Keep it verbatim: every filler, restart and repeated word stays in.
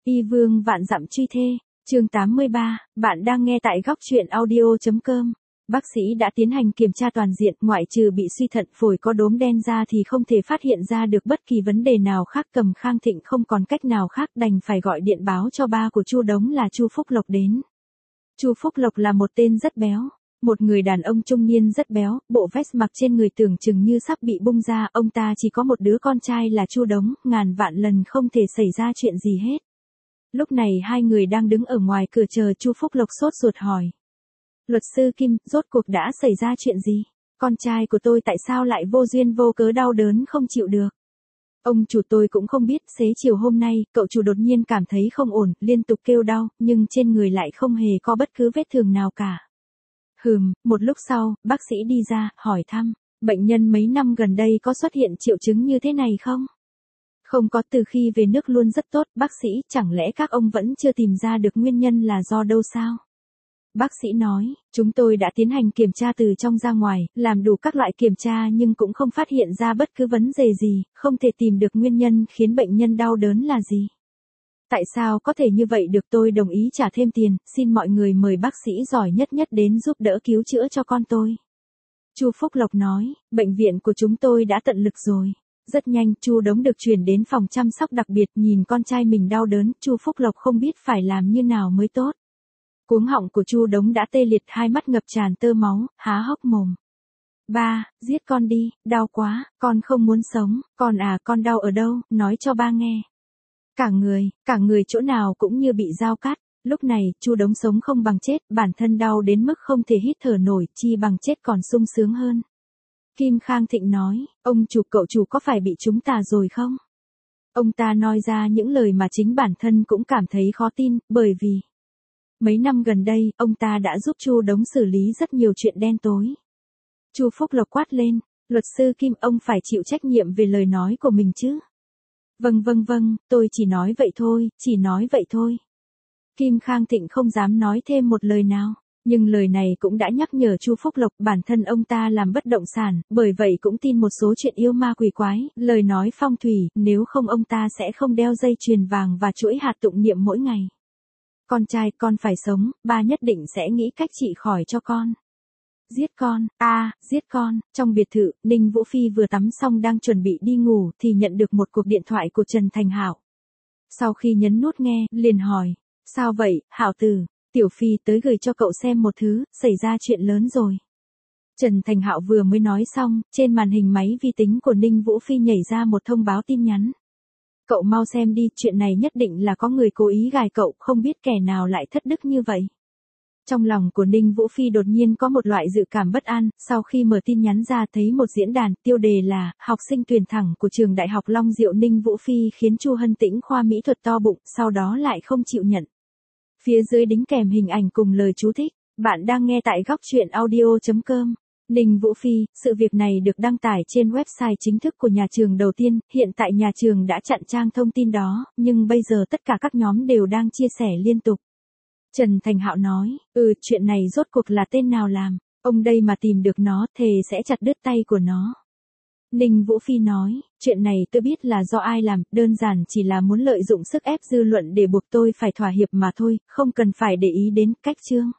Y vương vạn dặm truy thê, chương tám mươi ba, bạn đang nghe tại góc truyện audio.com. Bác sĩ đã tiến hành kiểm tra toàn diện, ngoại trừ bị suy thận phổi có đốm đen ra thì không thể phát hiện ra được bất kỳ vấn đề nào khác. Cầm Khang Thịnh không còn cách nào khác, đành phải gọi điện báo cho ba của Chu Đống là Chu Phúc Lộc đến. Chu Phúc Lộc là một tên rất béo, một người đàn ông trung niên rất béo, bộ vest mặc trên người tưởng chừng như sắp bị bung ra. Ông ta chỉ có một đứa con trai là Chu Đống, ngàn vạn lần không thể xảy ra chuyện gì hết. Lúc này hai người đang đứng ở ngoài cửa chờ. Chu Phúc Lộc sốt ruột hỏi: Luật sư Kim, rốt cuộc đã xảy ra chuyện gì? Con trai của tôi tại sao lại vô duyên vô cớ đau đớn không chịu được? Ông chủ, tôi cũng không biết, xế chiều hôm nay, cậu chủ đột nhiên cảm thấy không ổn, liên tục kêu đau, nhưng trên người lại không hề có bất cứ vết thương nào cả. Hừm, một lúc sau, bác sĩ đi ra, hỏi thăm, bệnh nhân mấy năm gần đây có xuất hiện triệu chứng như thế này không? Không có, từ khi về nước luôn rất tốt. Bác sĩ, chẳng lẽ các ông vẫn chưa tìm ra được nguyên nhân là do đâu sao? Bác sĩ nói, chúng tôi đã tiến hành kiểm tra từ trong ra ngoài, làm đủ các loại kiểm tra nhưng cũng không phát hiện ra bất cứ vấn đề gì, không thể tìm được nguyên nhân khiến bệnh nhân đau đớn là gì. Tại sao có thể như vậy được? Tôi đồng ý trả thêm tiền, xin mọi người mời bác sĩ giỏi nhất nhất đến giúp đỡ cứu chữa cho con tôi. Chu Phúc Lộc nói, bệnh viện của chúng tôi đã tận lực rồi. Rất nhanh, Chu Đống được chuyển đến phòng chăm sóc đặc biệt. Nhìn con trai mình đau đớn, Chu Phúc Lộc không biết phải làm như nào mới tốt. Cuống họng của Chu Đống đã tê liệt, hai mắt ngập tràn tơ máu, há hốc mồm. Ba, giết con đi, đau quá, con không muốn sống. Con à, con đau ở đâu, nói cho ba nghe. Cả người, cả người chỗ nào cũng như bị dao cắt. Lúc này, Chu Đống sống không bằng chết, bản thân đau đến mức không thể hít thở nổi, chi bằng chết còn sung sướng hơn. Kim Khang Thịnh nói, ông chủ, cậu chủ có phải bị chúng tà rồi không? Ông ta nói ra những lời mà chính bản thân cũng cảm thấy khó tin, bởi vì mấy năm gần đây, ông ta đã giúp Chu Đống xử lý rất nhiều chuyện đen tối. Chu Phúc Lộc quát lên, luật sư Kim, ông phải chịu trách nhiệm về lời nói của mình chứ. Vâng vâng vâng, tôi chỉ nói vậy thôi, chỉ nói vậy thôi. Kim Khang Thịnh không dám nói thêm một lời nào, nhưng lời này cũng đã nhắc nhở Chu Phúc Lộc. Bản thân ông ta làm bất động sản, bởi vậy cũng tin một số chuyện yêu ma quỷ quái, lời nói phong thủy, nếu không ông ta sẽ không đeo dây chuyền vàng và chuỗi hạt tụng niệm mỗi ngày. Con trai, con phải sống, ba nhất định sẽ nghĩ cách trị khỏi cho con. Giết con, a, à, giết con. Trong biệt thự, Ninh Vũ Phi vừa tắm xong đang chuẩn bị đi ngủ thì nhận được một cuộc điện thoại của Trần Thành Hạo. Sau khi nhấn nút nghe, liền hỏi, sao vậy, Hạo tử? Tiểu Phi tới gửi cho cậu xem một thứ, xảy ra chuyện lớn rồi. Trần Thành Hạo vừa mới nói xong, trên màn hình máy vi tính của Ninh Vũ Phi nhảy ra một thông báo tin nhắn. Cậu mau xem đi, chuyện này nhất định là có người cố ý gài cậu, không biết kẻ nào lại thất đức như vậy. Trong lòng của Ninh Vũ Phi đột nhiên có một loại dự cảm bất an, sau khi mở tin nhắn ra thấy một diễn đàn, tiêu đề là, học sinh tuyển thẳng của trường Đại học Long Diệu Ninh Vũ Phi khiến Chu Hân Tĩnh khoa mỹ thuật to bụng, sau đó lại không chịu nhận. Phía dưới đính kèm hình ảnh cùng lời chú thích, bạn đang nghe tại góc truyện audio.com. Ninh Vũ Phi, sự việc này được đăng tải trên website chính thức của nhà trường đầu tiên, hiện tại nhà trường đã chặn trang thông tin đó, nhưng bây giờ tất cả các nhóm đều đang chia sẻ liên tục. Trần Thành Hạo nói, ừ, chuyện này rốt cuộc là tên nào làm, ông đây mà tìm được nó, thề sẽ chặt đứt tay của nó. Ninh Vũ Phi nói, chuyện này tôi biết là do ai làm, đơn giản chỉ là muốn lợi dụng sức ép dư luận để buộc tôi phải thỏa hiệp mà thôi, không cần phải để ý đến cách chương.